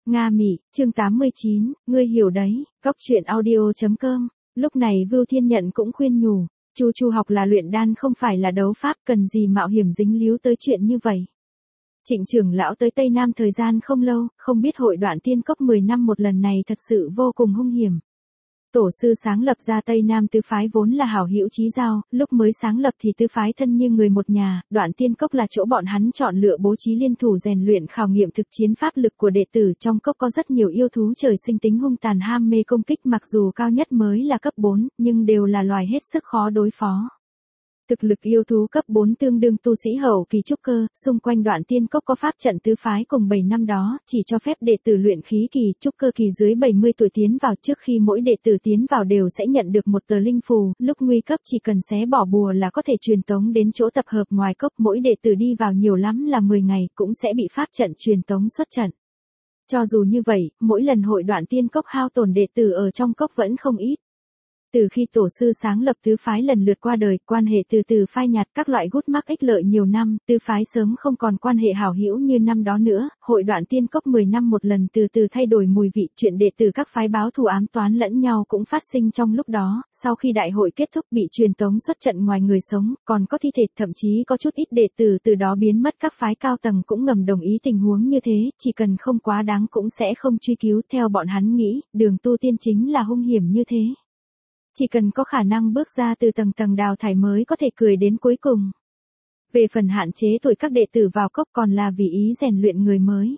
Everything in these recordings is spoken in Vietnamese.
Nga Mị, chương 89, ngươi hiểu đấy, góc truyện audio.com. Lúc này Vưu Thiên Nhận cũng khuyên nhủ, Chu học là luyện đan không phải là đấu pháp, cần gì mạo hiểm dính líu tới chuyện như vậy. Trịnh trưởng lão tới Tây Nam thời gian không lâu, không biết hội Đoạn Tiên Cốc 10 năm một lần này thật sự vô cùng hung hiểm. Tổ sư sáng lập ra Tây Nam tứ phái vốn là hảo hữu chí giao, lúc mới sáng lập thì tứ phái thân như người một nhà, Đoạn Tiên Cốc là chỗ bọn hắn chọn lựa bố trí liên thủ rèn luyện khảo nghiệm thực chiến pháp lực của đệ tử. Trong cốc có rất nhiều yêu thú trời sinh tính hung tàn ham mê công kích, mặc dù cao nhất mới là cấp 4, nhưng đều là loài hết sức khó đối phó. Thực lực yêu thú cấp 4 tương đương tu sĩ hậu kỳ trúc cơ, xung quanh Đoạn Tiên Cốc có pháp trận tứ phái cùng 7 năm đó, chỉ cho phép đệ tử luyện khí kỳ, trúc cơ kỳ dưới 70 tuổi tiến vào. Trước khi mỗi đệ tử tiến vào đều sẽ nhận được một tờ linh phù, lúc nguy cấp chỉ cần xé bỏ bùa là có thể truyền tống đến chỗ tập hợp ngoài cốc. Mỗi đệ tử đi vào nhiều lắm là 10 ngày cũng sẽ bị pháp trận truyền tống xuất trận. Cho dù như vậy, mỗi lần hội Đoạn Tiên Cốc hao tổn đệ tử ở trong cốc vẫn không ít. Từ khi tổ sư sáng lập tứ phái lần lượt qua đời, quan hệ từ từ phai nhạt, các loại gút mắc ích lợi nhiều năm, tứ phái sớm không còn quan hệ hảo hữu như năm đó nữa. Hội Đoạn Tiên Cốc 10 năm một lần từ từ thay đổi mùi vị, chuyện đệ tử các phái báo thù ám toán lẫn nhau cũng phát sinh trong lúc đó. Sau khi đại hội kết thúc bị truyền tống xuất trận ngoài người sống, còn có thi thể, thậm chí có chút ít đệ tử từ đó biến mất. Các phái cao tầng cũng ngầm đồng ý tình huống như thế, chỉ cần không quá đáng cũng sẽ không truy cứu. Theo bọn hắn nghĩ, đường tu tiên chính là hung hiểm như thế. Chỉ cần có khả năng bước ra từ tầng tầng đào thải mới có thể cười đến cuối cùng. Về phần hạn chế tuổi các đệ tử vào cốc còn là vì ý rèn luyện người mới.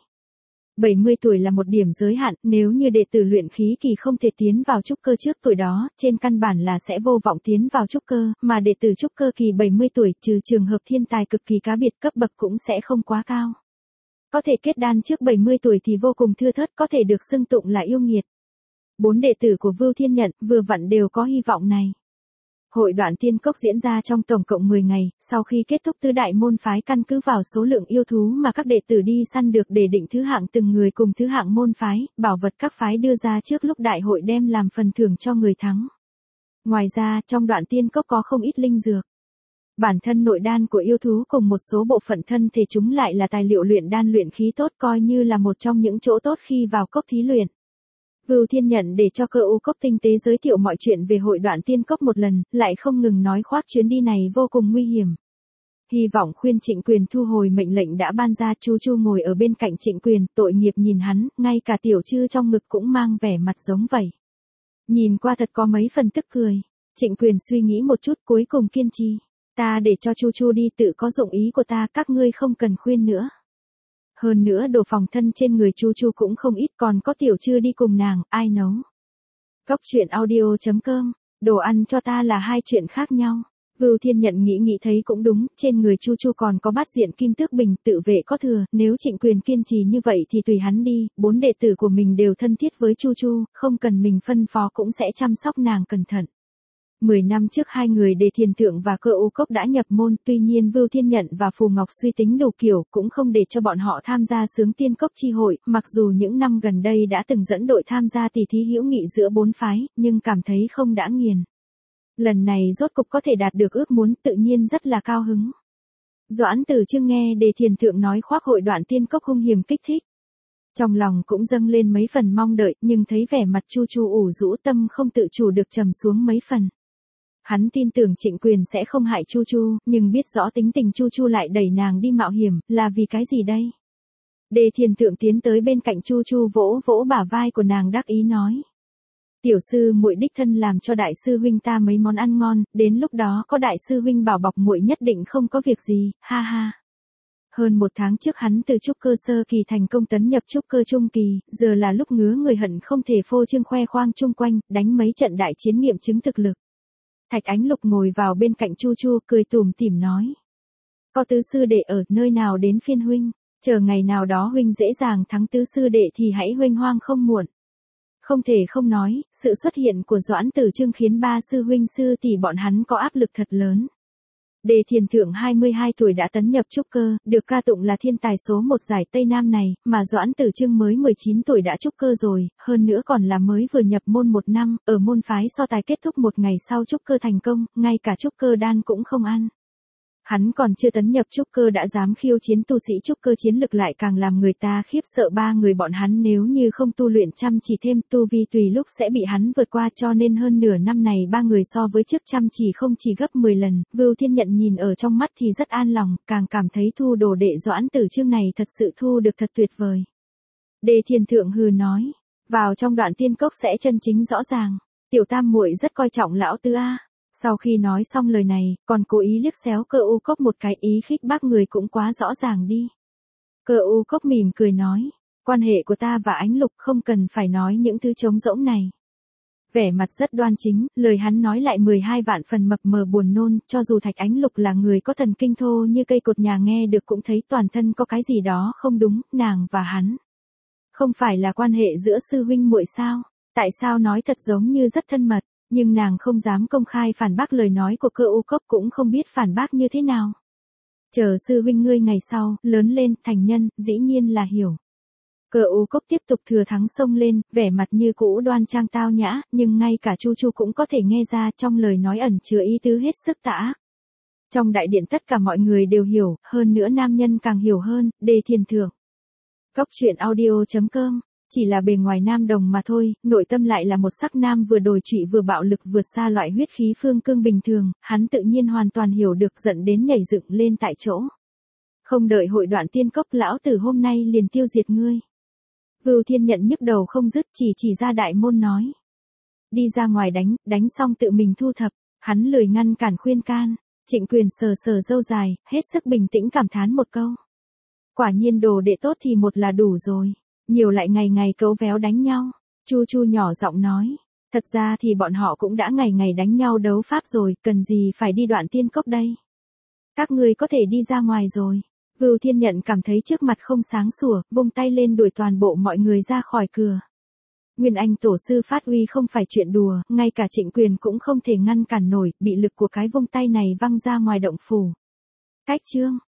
70 tuổi là một điểm giới hạn, nếu như đệ tử luyện khí kỳ không thể tiến vào trúc cơ trước tuổi đó, trên căn bản là sẽ vô vọng tiến vào trúc cơ, mà đệ tử trúc cơ kỳ 70 tuổi trừ trường hợp thiên tài cực kỳ cá biệt cấp bậc cũng sẽ không quá cao. Có thể kết đan trước 70 tuổi thì vô cùng thưa thớt, có thể được xưng tụng là yêu nghiệt. 4 đệ tử của Vưu Thiên Nhận vừa vặn đều có hy vọng này. Hội Đoạn Tiên Cốc diễn ra trong tổng cộng 10 ngày, sau khi kết thúc tứ đại môn phái căn cứ vào số lượng yêu thú mà các đệ tử đi săn được để định thứ hạng từng người cùng thứ hạng môn phái, bảo vật các phái đưa ra trước lúc đại hội đem làm phần thưởng cho người thắng. Ngoài ra, trong Đoạn Tiên Cốc có không ít linh dược. Bản thân nội đan của yêu thú cùng một số bộ phận thân thể chúng lại là tài liệu luyện đan luyện khí tốt, coi như là một trong những chỗ tốt khi vào cốc thí luyện. Vưu Thiên Nhận để cho Cơ U Cốc tinh tế giới thiệu mọi chuyện về hội Đoạn Tiên Cốc một lần, lại không ngừng nói khoác chuyến đi này vô cùng nguy hiểm. Hy vọng khuyên Trịnh Quyền thu hồi mệnh lệnh đã ban ra. Chu ngồi ở bên cạnh Trịnh Quyền, tội nghiệp nhìn hắn, ngay cả tiểu chư trong ngực cũng mang vẻ mặt giống vậy. Nhìn qua thật có mấy phần tức cười. Trịnh Quyền suy nghĩ một chút cuối cùng kiên trì. Ta để cho Chu đi, tự có dụng ý của ta, các ngươi không cần khuyên nữa. Hơn nữa đồ phòng thân trên người Chu cũng không ít, còn có tiểu chư đi cùng nàng, ai nấu. Góc truyện audio.com, đồ ăn cho ta là hai chuyện khác nhau. Vưu Thiên Nhận nghĩ thấy cũng đúng, trên người Chu còn có bát diện kim tước bình, tự vệ có thừa, nếu Trịnh Quyền kiên trì như vậy thì tùy hắn đi. 4 đệ tử của mình đều thân thiết với Chu, không cần mình phân phó cũng sẽ chăm sóc nàng cẩn thận. 10 năm trước hai người Đề Thiền Thượng và Cơ U Cốc đã nhập môn, tuy nhiên Vưu Thiên Nhận và Phù Ngọc suy tính đủ kiểu, cũng không để cho bọn họ tham gia Xướng Tiên Cốc chi hội, mặc dù những năm gần đây đã từng dẫn đội tham gia tỷ thí hữu nghị giữa 4 phái, nhưng cảm thấy không đã nghiền. Lần này rốt cục có thể đạt được ước muốn, tự nhiên rất là cao hứng. Doãn Tử Chương nghe Đề Thiền Thượng nói khoác hội Đoạn Tiên Cốc hung hiểm kích thích. Trong lòng cũng dâng lên mấy phần mong đợi, nhưng thấy vẻ mặt Chu ủ rũ, tâm không tự chủ được trầm xuống mấy phần. Hắn tin tưởng Trịnh Quyền sẽ không hại Chu, nhưng biết rõ tính tình Chu lại đẩy nàng đi mạo hiểm, là vì cái gì đây? Đề Thiền Thượng tiến tới bên cạnh Chu vỗ vỗ bả vai của nàng đắc ý nói. Tiểu sư muội đích thân làm cho đại sư huynh ta mấy món ăn ngon, đến lúc đó có đại sư huynh bảo bọc muội nhất định không có việc gì, ha ha. Hơn 1 tháng trước hắn từ trúc cơ sơ kỳ thành công tấn nhập trúc cơ trung kỳ, giờ là lúc ngứa người hận không thể phô trương khoe khoang chung quanh, đánh mấy trận đại chiến nghiệm chứng thực lực. Thạch Ánh Lục ngồi vào bên cạnh Chu, cười tủm tỉm nói. Có tứ sư đệ ở, nơi nào đến phiên huynh, chờ ngày nào đó huynh dễ dàng thắng tứ sư đệ thì hãy huênh hoang không muộn. Không thể không nói, sự xuất hiện của Doãn Tử Chương khiến 3 sư huynh sư tỷ bọn hắn có áp lực thật lớn. Đề Thiền Thượng 22 tuổi đã tấn nhập trúc cơ, được ca tụng là thiên tài số 1 giải Tây Nam này, mà Doãn Tử Chương mới 19 tuổi đã trúc cơ rồi, hơn nữa còn là mới vừa nhập môn 1 năm, ở môn phái so tài kết thúc 1 ngày sau trúc cơ thành công, ngay cả trúc cơ đan cũng không ăn. Hắn còn chưa tấn nhập trúc cơ đã dám khiêu chiến tu sĩ trúc cơ, chiến lực lại càng làm người ta khiếp sợ. Ba người bọn hắn nếu như không tu luyện chăm chỉ thêm, tu vi tùy lúc sẽ bị hắn vượt qua, cho nên hơn nửa năm này ba người so với trước chăm chỉ không chỉ gấp 10 lần. Vưu Thiên Nhận nhìn ở trong mắt thì rất an lòng, càng cảm thấy thu đồ đệ Doãn Tử Chương này thật sự thu được thật tuyệt vời. Đề Thiền Thượng hừ nói, vào trong Đoạn Tiên Cốc sẽ chân chính rõ ràng, tiểu tam muội rất coi trọng lão tứ a. Sau khi nói xong lời này, còn cố ý liếc xéo Cơ U Cốc một cái, ý khích bác người cũng quá rõ ràng đi. Cơ U Cốc mỉm cười nói, quan hệ của ta và Ánh Lục không cần phải nói những thứ trống rỗng này. Vẻ mặt rất đoan chính, lời hắn nói lại 12 vạn phần mập mờ buồn nôn, cho dù Thạch Ánh Lục là người có thần kinh thô như cây cột nhà nghe được cũng thấy toàn thân có cái gì đó không đúng. Nàng và hắn không phải là quan hệ giữa sư huynh muội sao? Tại sao nói thật giống như rất thân mật? Nhưng nàng không dám công khai phản bác lời nói của Cơ U Cốc, cũng không biết phản bác như thế nào. Chờ sư huynh ngươi ngày sau, lớn lên, thành nhân, dĩ nhiên là hiểu. Cơ U Cốc tiếp tục thừa thắng xông lên, vẻ mặt như cũ đoan trang tao nhã, nhưng ngay cả Chu Chu cũng có thể nghe ra trong lời nói ẩn chứa ý tứ hết sức tà ác. Trong đại điện tất cả mọi người đều hiểu, hơn nữa nam nhân càng hiểu hơn. Đề Thiền Thượng. Cốc truyện audio.com. Chỉ là bề ngoài nam đồng mà thôi, nội tâm lại là một sắc nam vừa đồi trụy vừa bạo lực vượt xa loại huyết khí phương cương bình thường. Hắn tự nhiên hoàn toàn hiểu được, giận đến nhảy dựng lên tại chỗ. Không đợi hội Đoạn Tiên Cốc, lão tử hôm nay liền tiêu diệt ngươi. Vưu Thiên Nhận nhức đầu không dứt, chỉ ra đại môn nói, đi ra ngoài đánh xong tự mình thu thập. Hắn lười ngăn cản khuyên can. Trịnh Quyền sờ râu dài, hết sức bình tĩnh cảm thán một câu, quả nhiên đồ đệ tốt thì một là đủ rồi, nhiều lại ngày ngày cấu véo đánh nhau. Chu Chu nhỏ giọng nói, thật ra thì bọn họ cũng đã ngày ngày đánh nhau đấu pháp rồi, cần gì phải đi Đoạn Tiên Cốc đây. Các ngươi có thể đi ra ngoài rồi. Vưu Thiên Nhận cảm thấy trước mặt không sáng sủa, vung tay lên đuổi toàn bộ mọi người ra khỏi cửa. Nguyên Anh tổ sư phát uy không phải chuyện đùa, ngay cả Trịnh Quyền cũng không thể ngăn cản nổi, bị lực của cái vung tay này văng ra ngoài động phủ. Cách chương